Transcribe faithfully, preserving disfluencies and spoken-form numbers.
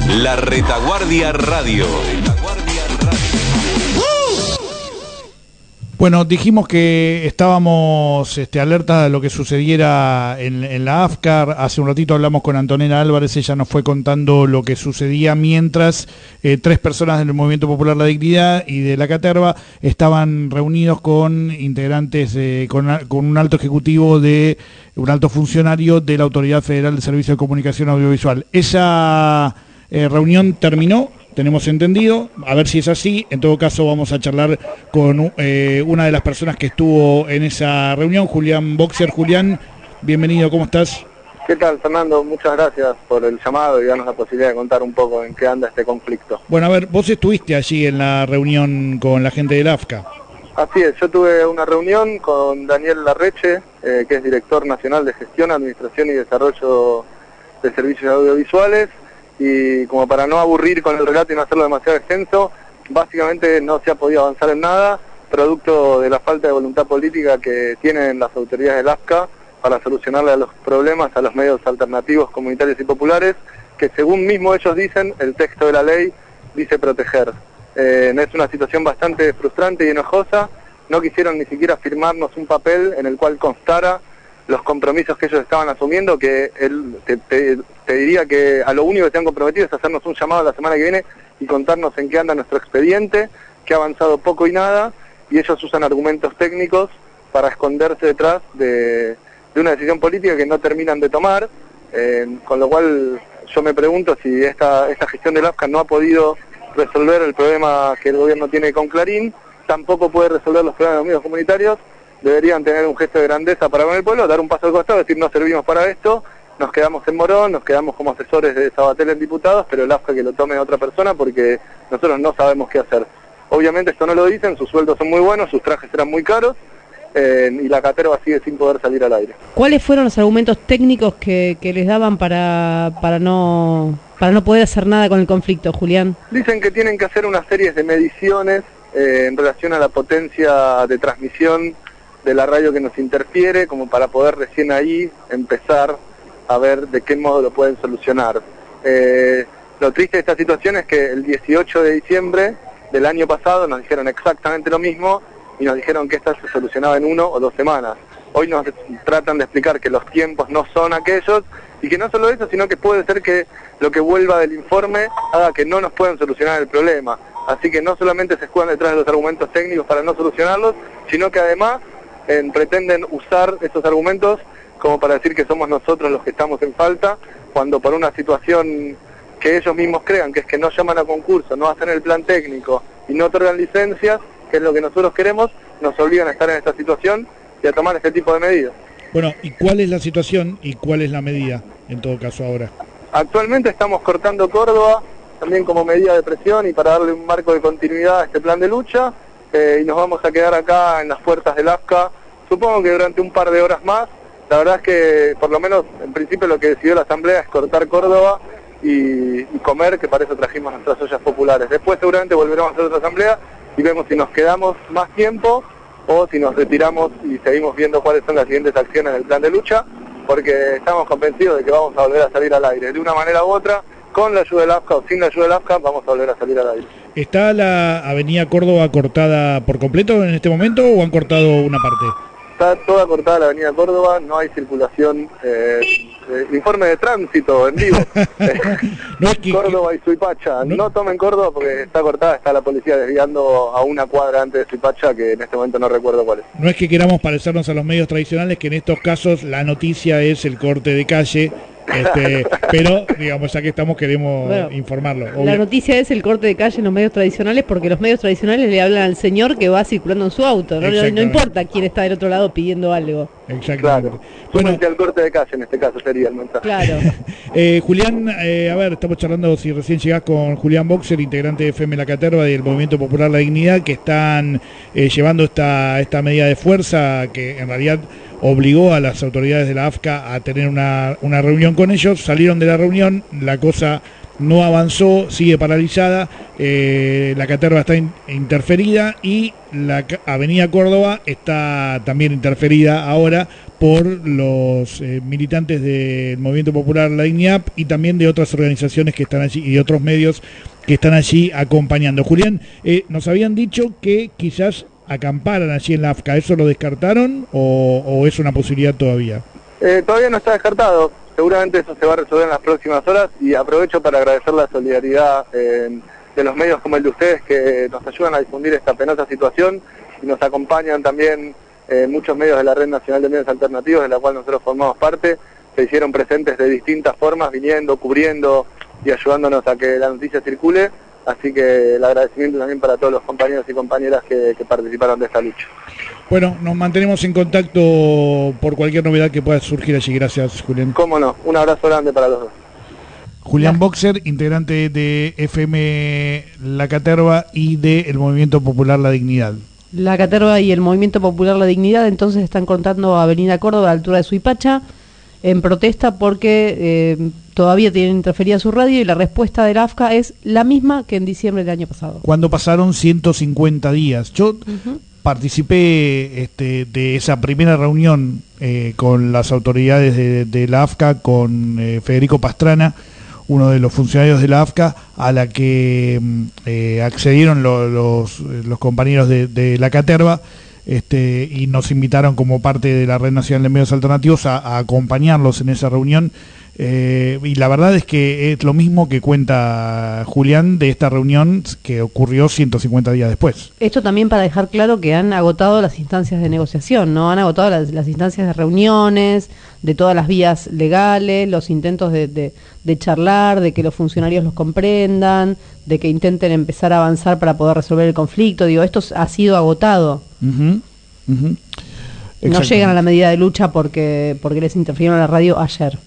La Retaguardia Radio. Bueno, dijimos que estábamos este, alerta de lo que sucediera en, en la AFCAR. Hace un ratito hablamos con Antonella Álvarez, ella nos fue contando lo que sucedía mientras eh, tres personas del Movimiento Popular La Dignidad y de la Caterva estaban reunidos con integrantes, eh, con, con un alto ejecutivo, de un alto funcionario de la Autoridad Federal de Servicio de Comunicación Audiovisual. Esa eh, reunión terminó, tenemos entendido, a ver si es así. En todo caso vamos a charlar con eh, una de las personas que estuvo en esa reunión, Julián Boxer. Julián, bienvenido, ¿cómo estás? ¿Qué tal, Fernando? Muchas gracias por el llamado y darnos la posibilidad de contar un poco en qué anda este conflicto. Bueno, a ver, vos estuviste allí en la reunión con la gente del AFCA. Así es, yo tuve una reunión con Daniel Larreche, eh, que es director nacional de Gestión, Administración y Desarrollo de Servicios Audiovisuales. Y como para no aburrir con el relato y no hacerlo demasiado extenso, básicamente no se ha podido avanzar en nada, producto de la falta de voluntad política que tienen las autoridades del AFCA para solucionarle a los problemas a los medios alternativos, comunitarios y populares, que según mismo ellos dicen, el texto de la ley dice proteger. Eh, es una situación bastante frustrante y enojosa. No quisieron ni siquiera firmarnos un papel en el cual constara los compromisos que ellos estaban asumiendo, que él, te, te, te diría que a lo único que se han comprometido es hacernos un llamado la semana que viene y contarnos en qué anda nuestro expediente, que ha avanzado poco y nada, y ellos usan argumentos técnicos para esconderse detrás de, de una decisión política que no terminan de tomar, eh, con lo cual yo me pregunto si esta, esta gestión del AFCA no ha podido resolver el problema que el gobierno tiene con Clarín, tampoco puede resolver los problemas de los medios comunitarios. Deberían tener un gesto de grandeza para con el pueblo, dar un paso al costado, decir no servimos para esto, nos quedamos en Morón, nos quedamos como asesores de Sabatel en diputados, pero el AFCA que lo tome otra persona porque nosotros no sabemos qué hacer. Obviamente esto no lo dicen, sus sueldos son muy buenos, sus trajes eran muy caros, eh, y la Caterva sigue sin poder salir al aire. ¿Cuáles fueron los argumentos técnicos que, que les daban para, para, no, para no poder hacer nada con el conflicto, Julián? Dicen que tienen que hacer una serie de mediciones eh, en relación a la potencia de transmisión de la radio que nos interfiere, como para poder recién ahí empezar a ver de qué modo lo pueden solucionar. Eh, lo triste de esta situación es que el dieciocho de diciembre del año pasado nos dijeron exactamente lo mismo y nos dijeron que esta se solucionaba en uno o dos semanas. Hoy nos tratan de explicar que los tiempos no son aquellos y que no solo eso, sino que puede ser que lo que vuelva del informe haga que no nos puedan solucionar el problema. Así que no solamente se escudan detrás de los argumentos técnicos para no solucionarlos, sino que además Eh, pretenden usar esos argumentos como para decir que somos nosotros los que estamos en falta, cuando por una situación que ellos mismos crean, que es que no llaman a concurso, no hacen el plan técnico y no otorgan licencias, que es lo que nosotros queremos, nos obligan a estar en esta situación y a tomar este tipo de medidas. Bueno, ¿y cuál es la situación y cuál es la medida, en todo caso, ahora? Actualmente estamos cortando Córdoba, también como medida de presión y para darle un marco de continuidad a este plan de lucha. Eh, y nos vamos a quedar acá en las puertas del AFCA, supongo que durante un par de horas más. La verdad es que, por lo menos, en principio lo que decidió la Asamblea es cortar Córdoba y, y comer, que para eso trajimos nuestras ollas populares. Después seguramente volveremos a hacer otra Asamblea y vemos si nos quedamos más tiempo o si nos retiramos y seguimos viendo cuáles son las siguientes acciones del plan de lucha, porque estamos convencidos de que vamos a volver a salir al aire, de una manera u otra, con la ayuda del AFCA o sin la ayuda del AFCA, vamos a volver a salir al aire. ¿Está la avenida Córdoba cortada por completo en este momento o han cortado una parte? Está toda cortada la avenida Córdoba, no hay circulación, eh, eh, informe de tránsito en vivo. no es que, Córdoba y Suipacha, no, no tomen Córdoba porque está cortada, está la policía desviando a una cuadra antes de Suipacha, que en este momento no recuerdo cuál es. No es que queramos parecernos a los medios tradicionales, que en estos casos la noticia es el corte de calle, este, pero digamos, ya que estamos queremos bueno, informarlo. Obvio. La noticia es el corte de calle en los medios tradicionales, porque los medios tradicionales le hablan al señor que va circulando en su auto, no, no importa quién está del otro lado pidiendo algo. Exactamente. Claro. Bueno, el corte de calle en este caso sería el mensaje. Claro. eh, Julián, eh, a ver, estamos charlando, si recién llegás, con Julián Boxer, integrante de F M La Caterva y del Movimiento Popular La Dignidad, que están eh, llevando esta, esta medida de fuerza que en realidad obligó a las autoridades de la AFCA a tener una, una reunión con ellos. Salieron de la reunión, la cosa no avanzó, sigue paralizada, eh, la caterva está in, interferida y la avenida Córdoba está también interferida ahora por los eh, militantes del Movimiento Popular La Dignidad y también de otras organizaciones que están allí y de otros medios que están allí acompañando. Julián, eh, nos habían dicho que quizás acamparan allí en la AFCA, ¿eso lo descartaron o, o es una posibilidad todavía? Eh, todavía no está descartado, seguramente eso se va a resolver en las próximas horas y aprovecho para agradecer la solidaridad eh, de los medios como el de ustedes que nos ayudan a difundir esta penosa situación y nos acompañan también eh, muchos medios de la Red Nacional de Medios Alternativos de la cual nosotros formamos parte, se hicieron presentes de distintas formas, viniendo, cubriendo y ayudándonos a que la noticia circule, así que el agradecimiento también para todos los compañeros y compañeras que, que participaron de esta lucha. Bueno, nos mantenemos en contacto por cualquier novedad que pueda surgir allí. Gracias, Julián. Cómo no, un abrazo grande para los dos. Julián Boxer, integrante de F M La Caterva y del Movimiento Popular La Dignidad. La Caterva y el Movimiento Popular La Dignidad entonces están cortando Avenida Córdoba a la altura de Suipacha en protesta porque eh, todavía tienen interferida su radio y la respuesta de la AFCA es la misma que en diciembre del año pasado. Cuando pasaron ciento cincuenta días. Yo uh-huh. participé este, de esa primera reunión eh, con las autoridades de, de la AFCA, con eh, Federico Pastrana, uno de los funcionarios de la AFCA, a la que eh, accedieron lo, los, los compañeros de, de la Caterva, este, y nos invitaron como parte de la Red Nacional de Medios Alternativos a, a acompañarlos en esa reunión. Eh, y la verdad es que es lo mismo que cuenta Julián de esta reunión que ocurrió ciento cincuenta días después. Esto también para dejar claro que han agotado las instancias de negociación, ¿no? Han agotado las, las instancias de reuniones, de todas las vías legales, los intentos de, de, de charlar, de que los funcionarios los comprendan, de que intenten empezar a avanzar para poder resolver el conflicto. Digo, esto ha sido agotado. Uh-huh, uh-huh. No llegan a la medida de lucha porque, porque les interfirieron a la radio ayer.